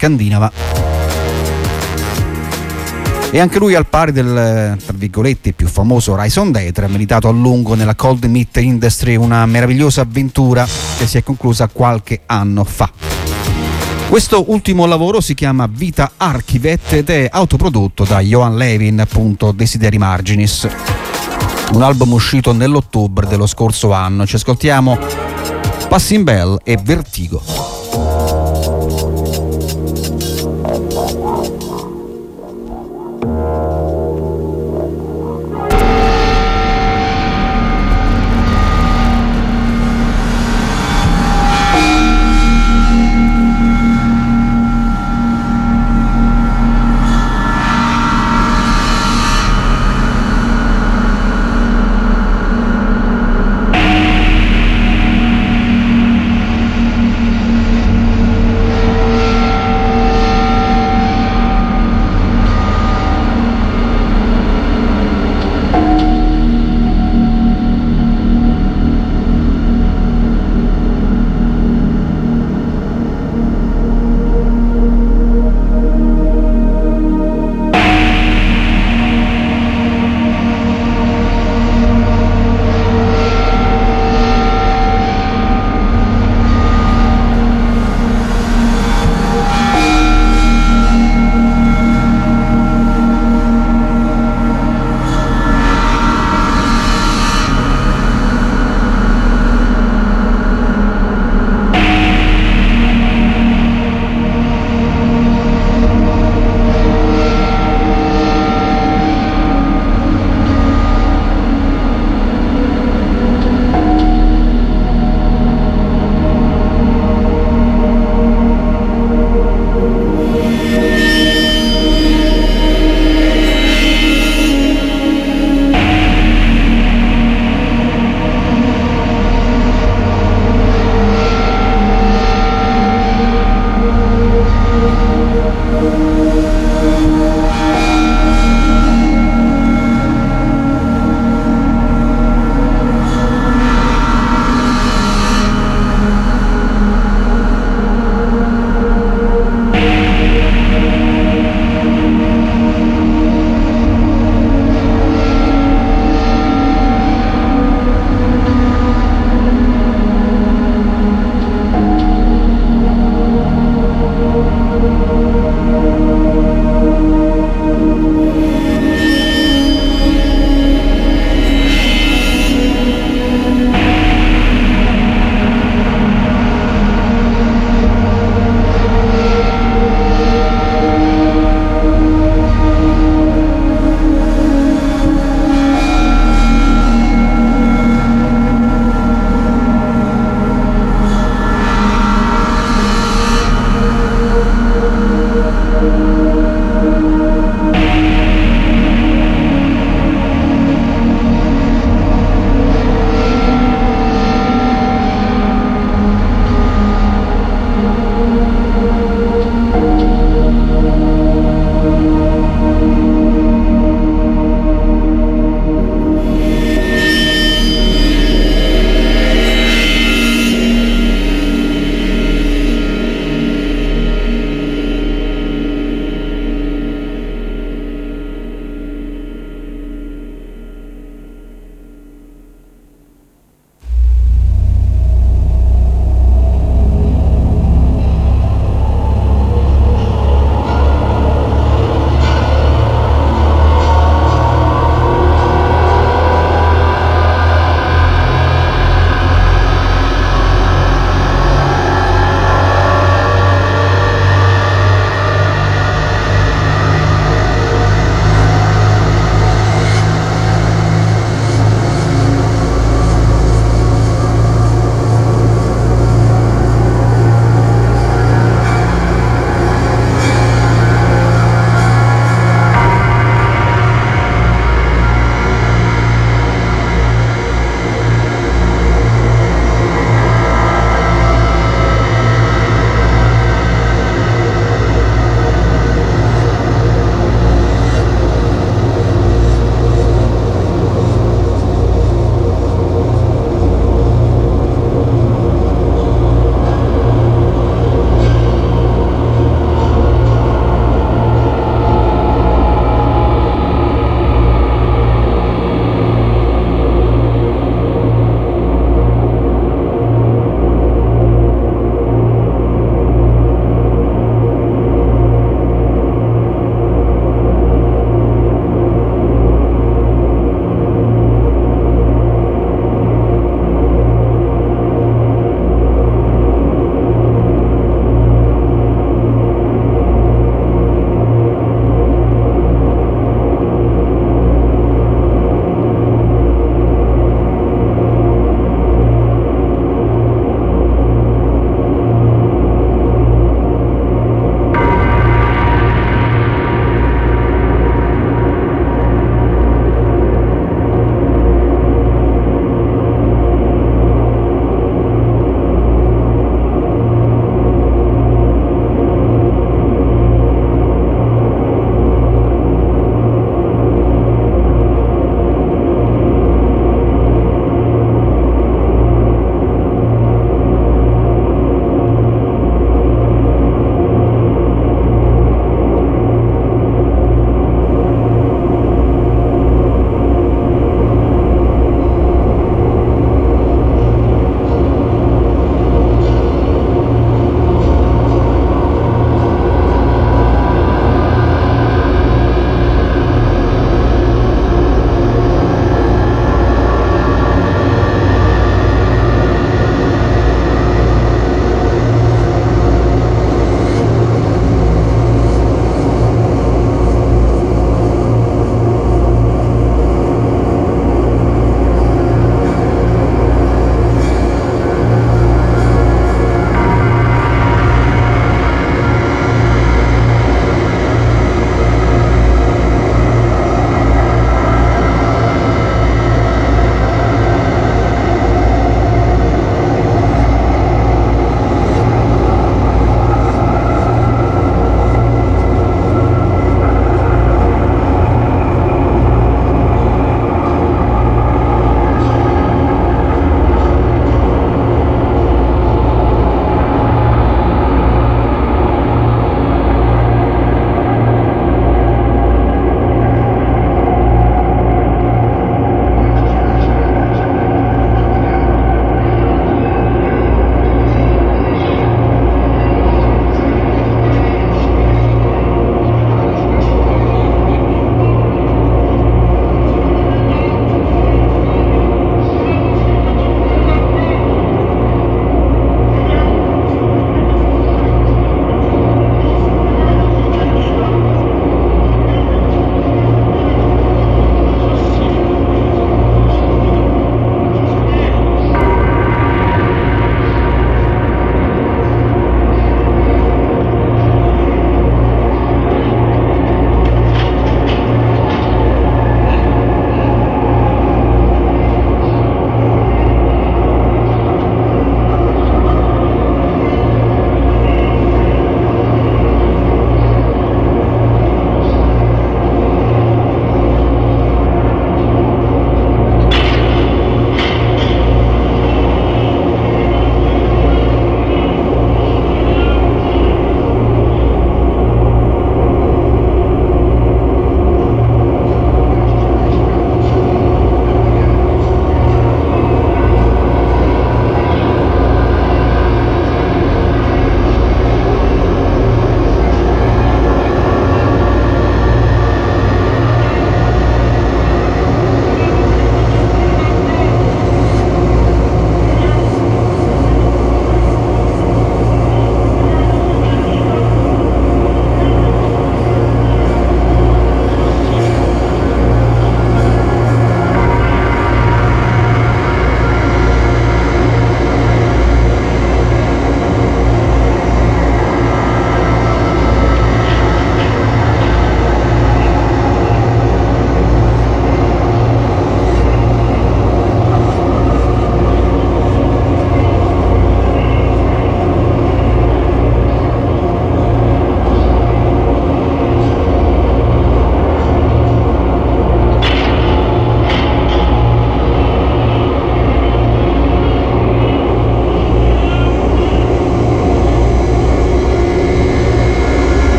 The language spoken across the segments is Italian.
scandinava. E anche lui, al pari del, tra virgolette, più famoso Raison d'Etre, ha militato a lungo nella cold meat industry, una meravigliosa avventura che si è conclusa qualche anno fa. Questo ultimo lavoro si chiama Vita Archivet ed è autoprodotto da Johan Levin, appunto Desideri Marginis, un album uscito nell'ottobre dello scorso anno. Ci ascoltiamo Passing Bell e Vertigo.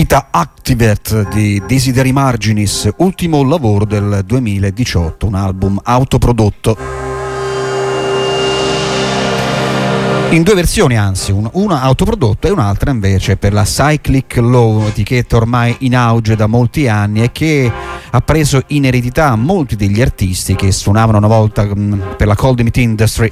Vita Activate di Desideri Marginis, ultimo lavoro del 2018, un album autoprodotto in due versioni, anzi una autoprodotta e un'altra invece per la Cyclic Law, etichetta ormai in auge da molti anni e che ha preso in eredità molti degli artisti che suonavano una volta per la Cold Meat Industry.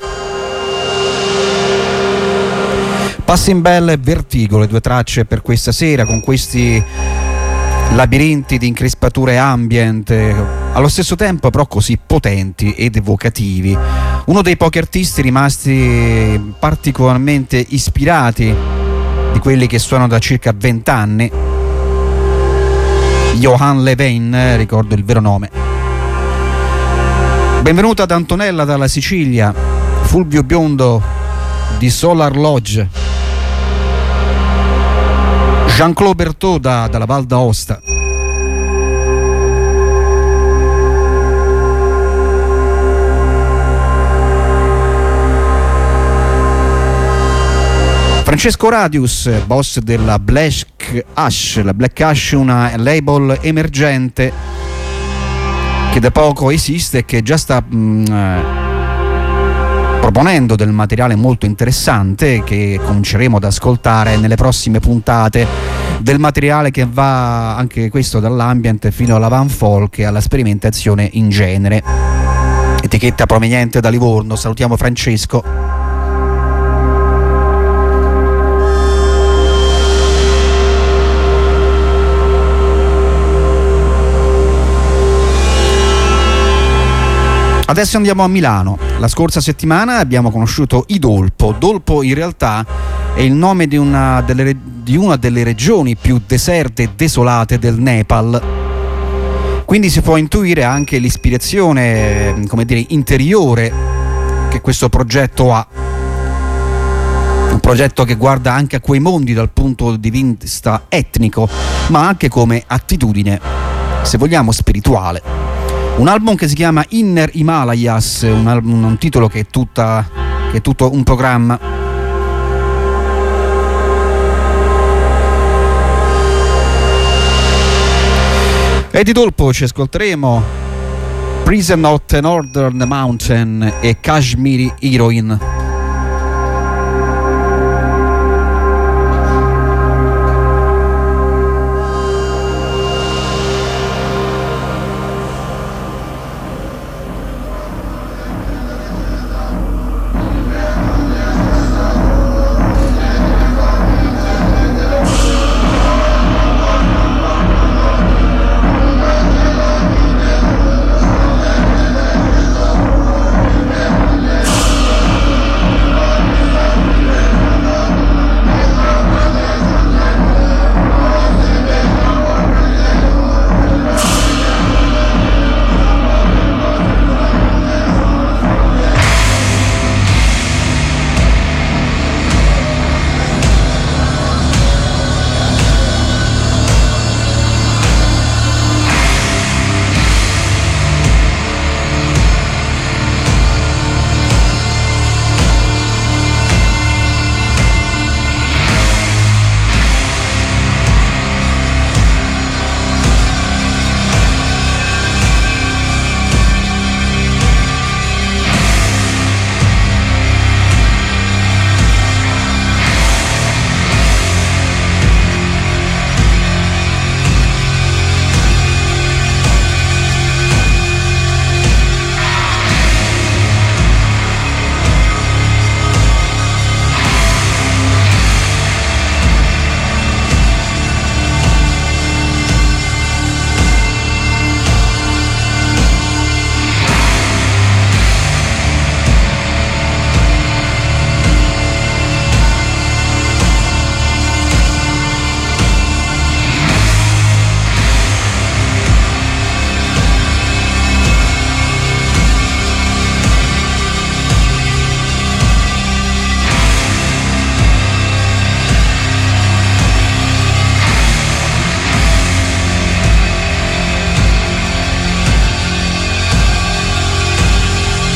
Passing Bell e Vertigo, le due tracce per questa sera, con questi labirinti di increspature ambient, allo stesso tempo però così potenti ed evocativi. Uno dei pochi artisti rimasti particolarmente ispirati, di quelli che suonano da circa 20 anni, Johan Levin, ricordo il vero nome. Benvenuta ad Antonella dalla Sicilia, Fulvio Biondo di Solar Lodge, Jean-Claude Berthaud dalla Val d'Aosta. Francesco Radius, boss della Black Ash. La Black Ash è una label emergente che da poco esiste e che già sta proponendo del materiale molto interessante che cominceremo ad ascoltare nelle prossime puntate, del materiale che va anche questo dall'ambient fino alla van folk e alla sperimentazione in genere. Etichetta proveniente da Livorno. Salutiamo Francesco. Adesso andiamo a Milano. La scorsa settimana abbiamo conosciuto i Dolpo. Dolpo in realtà è il nome di una delle regioni più deserte e desolate del Nepal. Quindi si può intuire anche l'ispirazione, come dire, interiore che questo progetto ha. Un progetto che guarda anche a quei mondi dal punto di vista etnico, ma anche come attitudine, se vogliamo, spirituale. Un album che si chiama Inner Himalayas, un titolo che è tutto un programma. E di Dolpo ci ascolteremo Prison of the Northern Mountain e Kashmiri Heroine.